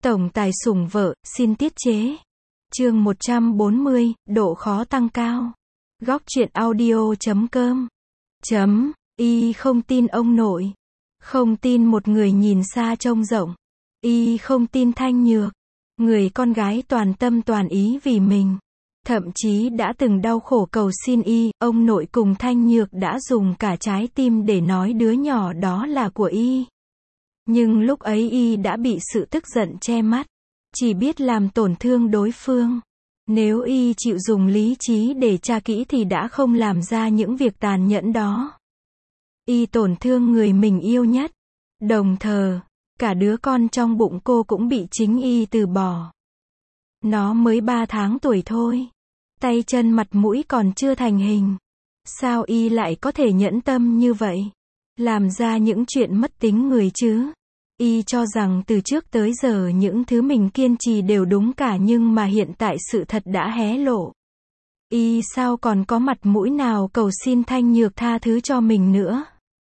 Tổng tài sủng vợ, xin tiết chế. Chương 140, độ khó tăng cao. Góc truyện audio.com. Y không tin ông nội. Không tin một người nhìn xa trông rộng. Y không tin Thanh Nhược. Người con gái toàn tâm toàn ý vì mình. Thậm chí đã từng đau khổ cầu xin Y, ông nội cùng Thanh Nhược đã dùng cả trái tim để nói đứa nhỏ đó là của Y. Nhưng lúc ấy Y đã bị sự tức giận che mắt. Chỉ biết làm tổn thương đối phương. Nếu Y chịu dùng lý trí để tra kỹ thì đã không làm ra những việc tàn nhẫn đó. Y tổn thương người mình yêu nhất. Đồng thời, cả đứa con trong bụng cô cũng bị chính Y từ bỏ. Nó mới 3 tháng tuổi thôi. Tay chân mặt mũi còn chưa thành hình. Sao Y lại có thể nhẫn tâm như vậy? Làm ra những chuyện mất tính người chứ? Y cho rằng từ trước tới giờ những thứ mình kiên trì đều đúng cả, nhưng mà hiện tại sự thật đã hé lộ. Y sao còn có mặt mũi nào cầu xin Thanh Nhược tha thứ cho mình nữa?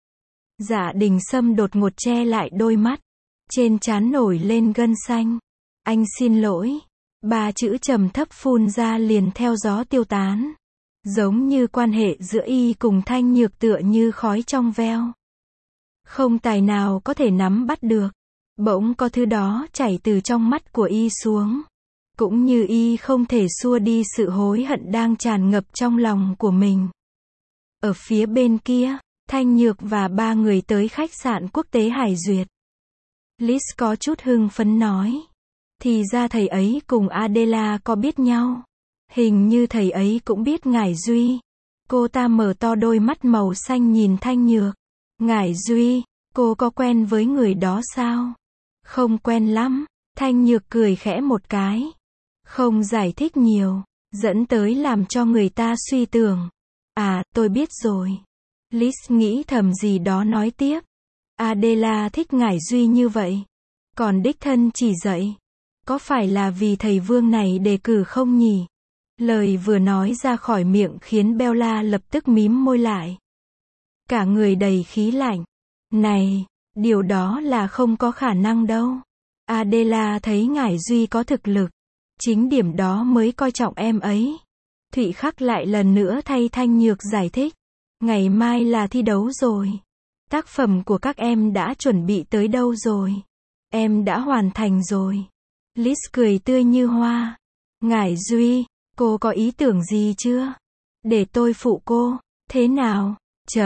Dạ Đình Sâm đột ngột che lại đôi mắt. Trên trán nổi lên gân xanh. Anh xin lỗi. 3 chữ trầm thấp phun ra liền theo gió tiêu tán. Giống như quan hệ giữa Y cùng Thanh Nhược tựa như khói trong veo. Không tài nào có thể nắm bắt được. Bỗng có thứ đó chảy từ trong mắt của Y xuống. Cũng như Y không thể xua đi sự hối hận đang tràn ngập trong lòng của mình. Ở phía bên kia, Thanh Nhược và 3 người tới khách sạn quốc tế Hải Duyệt. Liz có chút hưng phấn nói. Thì ra thầy ấy cùng Adela có biết nhau. Hình như thầy ấy cũng biết Ngải Duy. Cô ta mở to đôi mắt màu xanh nhìn Thanh Nhược. Ngải Duy, cô có quen với người đó sao? Không quen lắm. Thanh Nhược cười khẽ một cái. Không giải thích nhiều, dẫn tới làm cho người ta suy tưởng. À, tôi biết rồi. Liz nghĩ thầm gì đó nói tiếp. Adela thích Ngải Duy như vậy. Còn đích thân chỉ dạy. Có phải là vì thầy Vương này đề cử không nhỉ? Lời vừa nói ra khỏi miệng khiến Bella lập tức mím môi lại. Cả người đầy khí lạnh. Này, điều đó là không có khả năng đâu. Adela thấy Ngải Duy có thực lực. Chính điểm đó mới coi trọng em ấy. Thụy Khắc lại lần nữa thay Thanh Nhược giải thích. Ngày mai là thi đấu rồi. Tác phẩm của các em đã chuẩn bị tới đâu rồi? Em đã hoàn thành rồi. Liz cười tươi như hoa. Ngải Duy, cô có ý tưởng gì chưa? Để tôi phụ cô. Thế nào?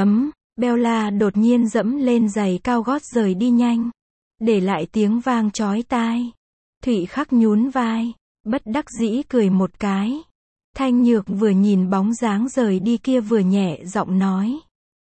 Bella đột nhiên dẫm lên giày cao gót rời đi nhanh. Để lại tiếng vang chói tai. Thụy Khắc nhún vai. Bất đắc dĩ cười một cái. Thanh Nhược vừa nhìn bóng dáng rời đi kia vừa nhẹ giọng nói.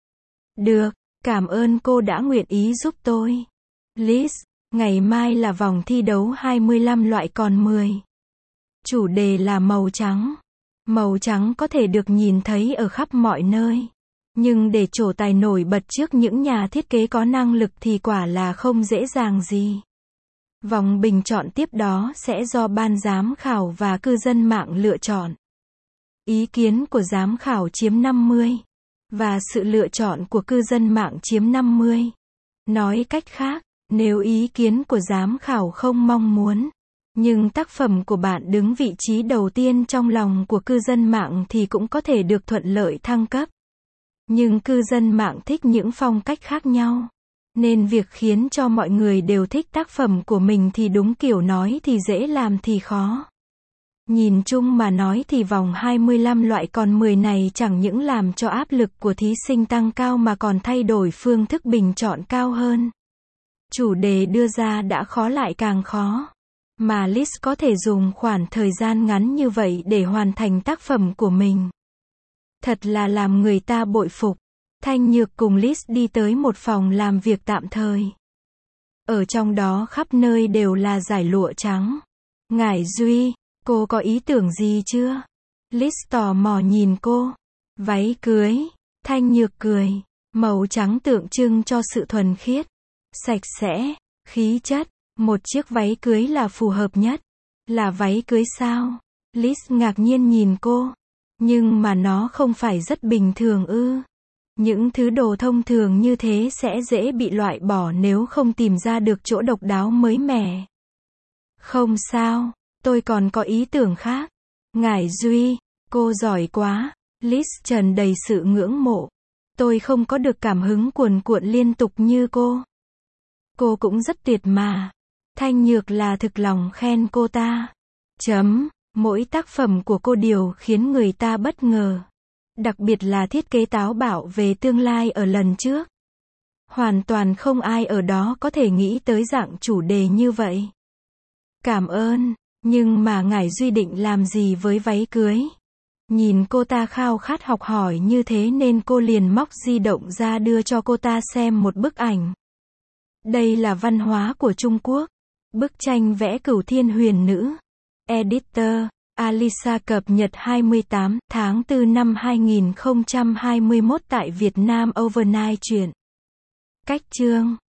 Được, cảm ơn cô đã nguyện ý giúp tôi. Liz, ngày mai là vòng thi đấu 25 loại còn 10. Chủ đề là màu trắng. Màu trắng có thể được nhìn thấy ở khắp mọi nơi. Nhưng để trổ tài nổi bật trước những nhà thiết kế có năng lực thì quả là không dễ dàng gì. Vòng bình chọn tiếp đó sẽ do ban giám khảo và cư dân mạng lựa chọn. Ý kiến của giám khảo chiếm 50. Và sự lựa chọn của cư dân mạng chiếm 50. Nói cách khác, nếu ý kiến của giám khảo không mong muốn, nhưng tác phẩm của bạn đứng vị trí đầu tiên trong lòng của cư dân mạng thì cũng có thể được thuận lợi thăng cấp. Nhưng cư dân mạng thích những phong cách khác nhau. Nên việc khiến cho mọi người đều thích tác phẩm của mình thì đúng kiểu nói thì dễ làm thì khó. Nhìn chung mà nói thì vòng 25 loại còn 10 này chẳng những làm cho áp lực của thí sinh tăng cao mà còn thay đổi phương thức bình chọn cao hơn. Chủ đề đưa ra đã khó lại càng khó. Mà Liz có thể dùng khoảng thời gian ngắn như vậy để hoàn thành tác phẩm của mình. Thật là làm người ta bội phục. Thanh Nhược cùng Liz đi tới một phòng làm việc tạm thời. Ở trong đó khắp nơi đều là dải lụa trắng. Ngải Duy, cô có ý tưởng gì chưa? Liz tò mò nhìn cô. Váy cưới. Thanh Nhược cười. Màu trắng tượng trưng cho sự thuần khiết, sạch sẽ, khí chất. Một chiếc váy cưới là phù hợp nhất. Là váy cưới sao? Liz ngạc nhiên nhìn cô. Nhưng mà nó không phải rất bình thường ư? Những thứ đồ thông thường như thế sẽ dễ bị loại bỏ nếu không tìm ra được chỗ độc đáo mới mẻ. Không sao, tôi còn có ý tưởng khác. Ngải Duy, cô giỏi quá. Liz tràn đầy sự ngưỡng mộ. Tôi không có được cảm hứng cuồn cuộn liên tục như cô. Cô cũng rất tuyệt mà. Thanh Nhược là thực lòng khen cô ta. Mỗi tác phẩm của cô đều khiến người ta bất ngờ. Đặc biệt là thiết kế táo bạo về tương lai ở lần trước. Hoàn toàn không ai ở đó có thể nghĩ tới dạng chủ đề như vậy. Cảm ơn, nhưng mà Ngải Duy định làm gì với váy cưới? Nhìn cô ta khao khát học hỏi như thế nên cô liền móc di động ra đưa cho cô ta xem một bức ảnh. Đây là văn hóa của Trung Quốc. Bức tranh vẽ Cửu Thiên Huyền Nữ. Editor, Alisa cập nhật 28 tháng 4 năm 2021 tại Việt Nam Overnight truyện. Cách chương